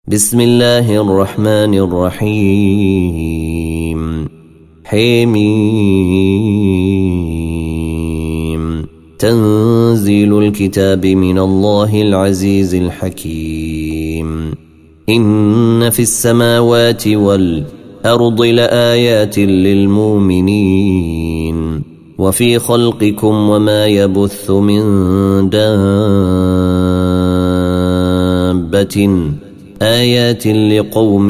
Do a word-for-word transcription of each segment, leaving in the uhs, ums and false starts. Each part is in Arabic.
بسم الله الرحمن الرحيم حميم تنزيل الكتاب من الله العزيز الحكيم إن في السماوات والأرض لآيات للمؤمنين وفي خلقكم وما يبث من دابة آيات لقوم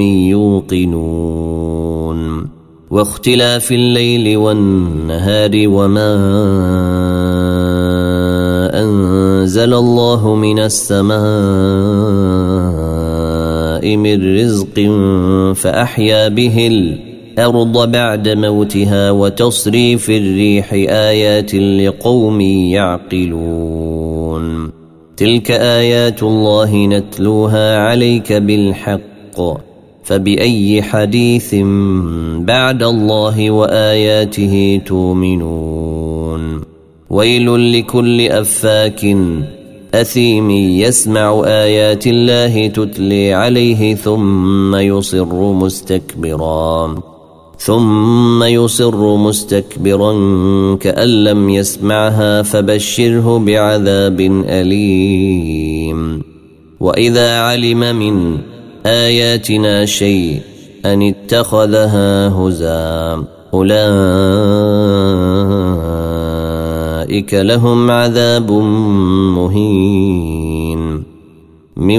يوقنون واختلاف الليل والنهار وما أنزل الله من السماء من رزق فأحيا به الأرض بعد موتها وتصريف الريح آيات لقوم يعقلون تلك آيات الله نتلوها عليك بالحق فبأي حديث بعد الله وآياته تؤمنون ويل لكل أفاك أثيم يسمع آيات الله تتلي عليه ثم يصر مستكبرا ثم يصر مستكبرا كأن لم يسمعها فبشره بعذاب أليم وإذا علم من آياتنا شيء أن اتخذها هزا أولئك لهم عذاب مهين من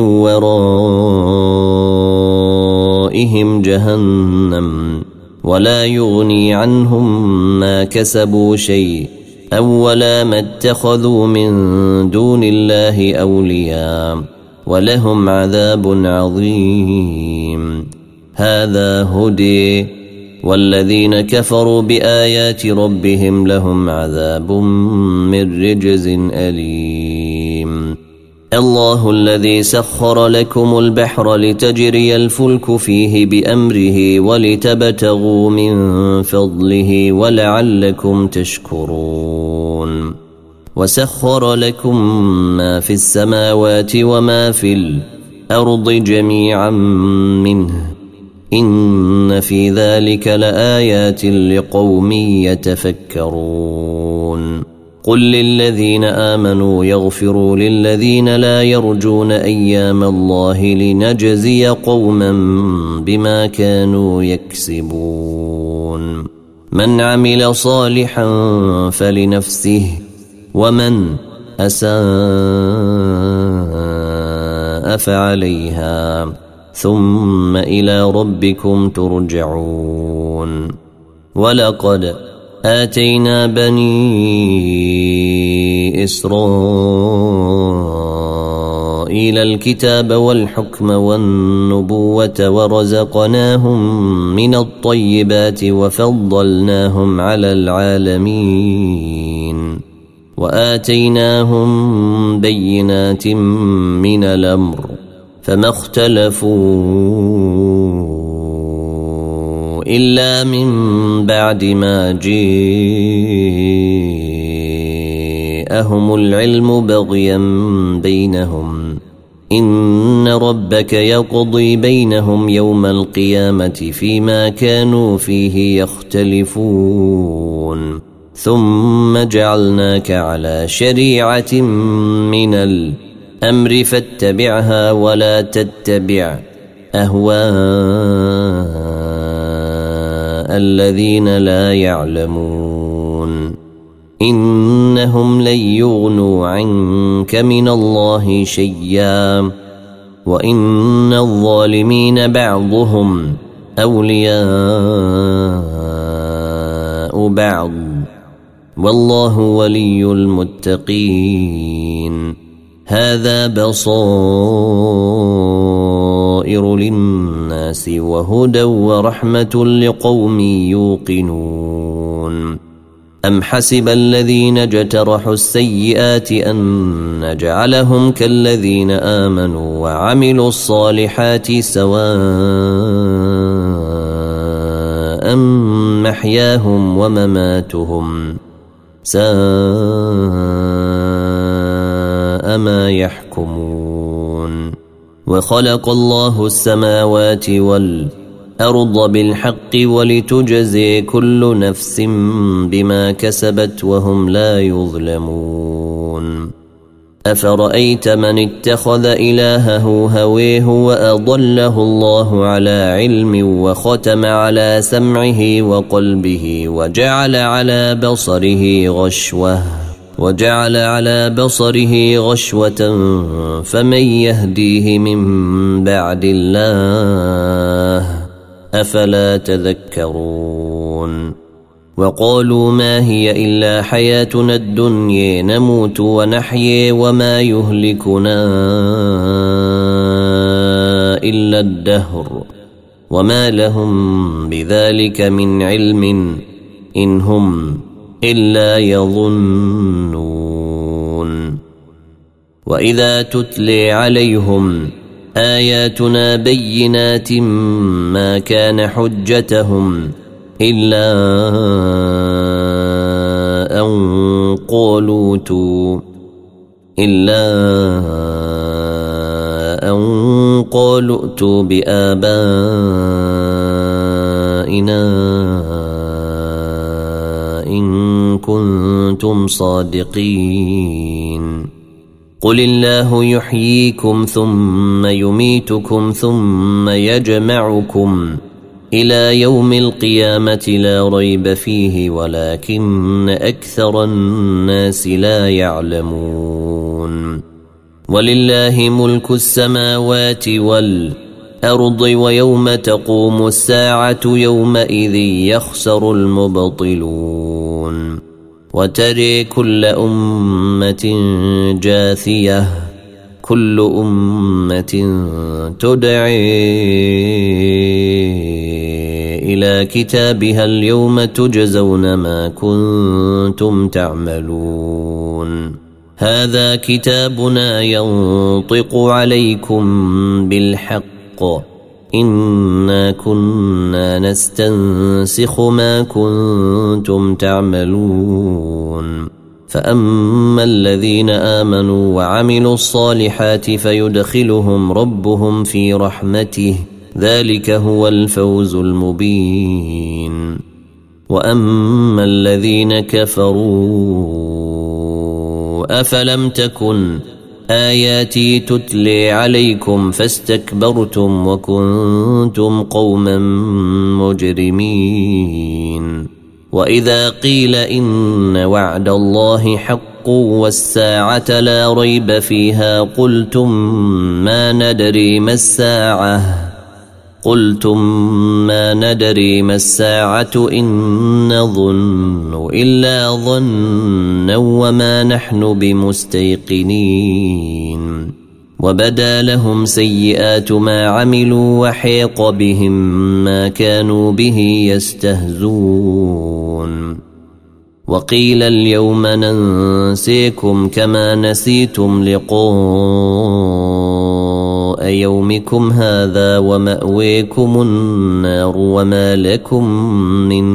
ورائهم جهنم ولا يغني عنهم ما كسبوا شيء أو ولا ما اتخذوا من دون الله أولياء ولهم عذاب عظيم هذا هدي والذين كفروا بآيات ربهم لهم عذاب من رجز أليم الله الذي سخر لكم البحر لتجري الفلك فيه بأمره ولتبتغوا من فضله ولعلكم تشكرون وسخر لكم ما في السماوات وما في الأرض جميعا منه إن في ذلك لآيات لقوم يتفكرون قل للذين آمنوا يغفروا للذين لا يرجون أيام الله لنجزي قوما بما كانوا يكسبون من عمل صالحا فلنفسه ومن أساء فعليها ثم إلى ربكم ترجعون ولقد آتينا بني إسرائيل الكتاب والحكم والنبوة ورزقناهم من الطيبات وفضلناهم على العالمين وآتيناهم بينات من الأمر فما اختلفوا إلا من بعد ما جاءهم العلم بغيا بينهم إن ربك يقضي بينهم يوم القيامة فيما كانوا فيه يختلفون ثم جعلناك على شريعة من الأمر فاتبعها ولا تتبع أهواء الذين لا يعلمون إنهم لن يغنوا عنك من الله شيئا وإن الظالمين بعضهم أولياء بعض والله ولي المتقين هذا بصائر للناس وهدى ورحمة لقوم يوقنون أم حسب الذين اجترحوا السيئات أن نجعلهم كالذين آمنوا وعملوا الصالحات سواء محياهم ومماتهم ساء ما يحكمون وخلق الله السماوات والأرض بالحق ولتجزي كل نفس بما كسبت وهم لا يظلمون أفرأيت من اتخذ إلهه هويه وأضله الله على علم وختم على سمعه وقلبه وجعل على بصره غشوة وجعل على بصره غشوة فمن يهديه من بعد الله أفلا تذكرون وقالوا ما هي إلا حياتنا الدنيا نموت ونحيي وما يهلكنا إلا الدهر وما لهم بذلك من علم إن هم إلا يظنون وإذا تتلي عليهم آياتنا بينات ما كان حجتهم إلا أن قالوا تو إلا أن قالوا ائتوا بآبائنا إن كنتم صادقين قل الله يحييكم ثم يميتكم ثم يجمعكم إلى يوم القيامة لا ريب فيه ولكن أكثر الناس لا يعلمون ولله ملك السماوات والأرض ويوم تقوم الساعة يومئذ يخسر المبطلون وتري كل أمة جاثية كل أمة تدعي إلى كتابها اليوم تجزون ما كنتم تعملون هذا كتابنا ينطق عليكم بالحق إنا كنا نستنسخ ما كنتم تعملون فأما الذين آمنوا وعملوا الصالحات فيدخلهم ربهم في رحمته ذلك هو الفوز المبين وأما الذين كفروا أفلم تكن آياتي تتلي عليكم فاستكبرتم وكنتم قوما مجرمين وإذا قيل إن وعد الله حق والساعة لا ريب فيها قلتم ما ندري ما الساعة قلتم ما ندري ما الساعة إن نظن إلا ظنا وما نحن بمستيقنين وبدا لهم سيئات ما عملوا وحيق بهم ما كانوا به يستهزون وقيل اليوم ننسيكم كما نسيتم لقاء يومكم هذا ومأويكم النار وما لكم من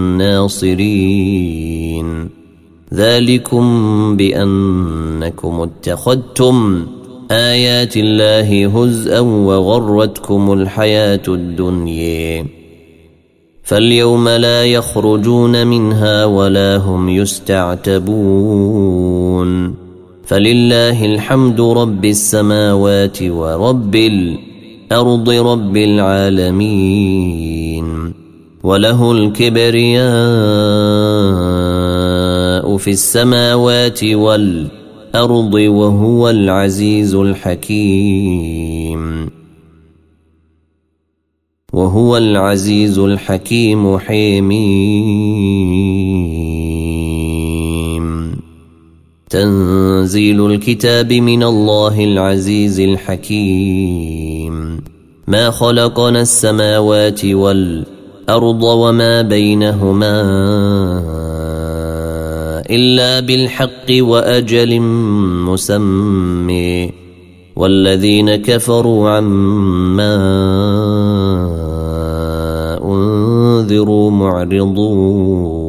ناصرين ذلكم بأنكم اتخذتم آيات الله هزءا وغرتكم الحياة الدنيا فاليوم لا يخرجون منها ولا هم يستعتبون فلله الحمد رب السماوات ورب الأرض رب العالمين وله الكبرياء في السماوات والأرض وهو العزيز الحكيم وهو العزيز الحكيم حميم تنزيل الكتاب من الله العزيز الحكيم ما خلقنا السماوات والأرض وما بينهما إلا بالحق وأجل مسمى والذين كفروا عما أنذروا معرضون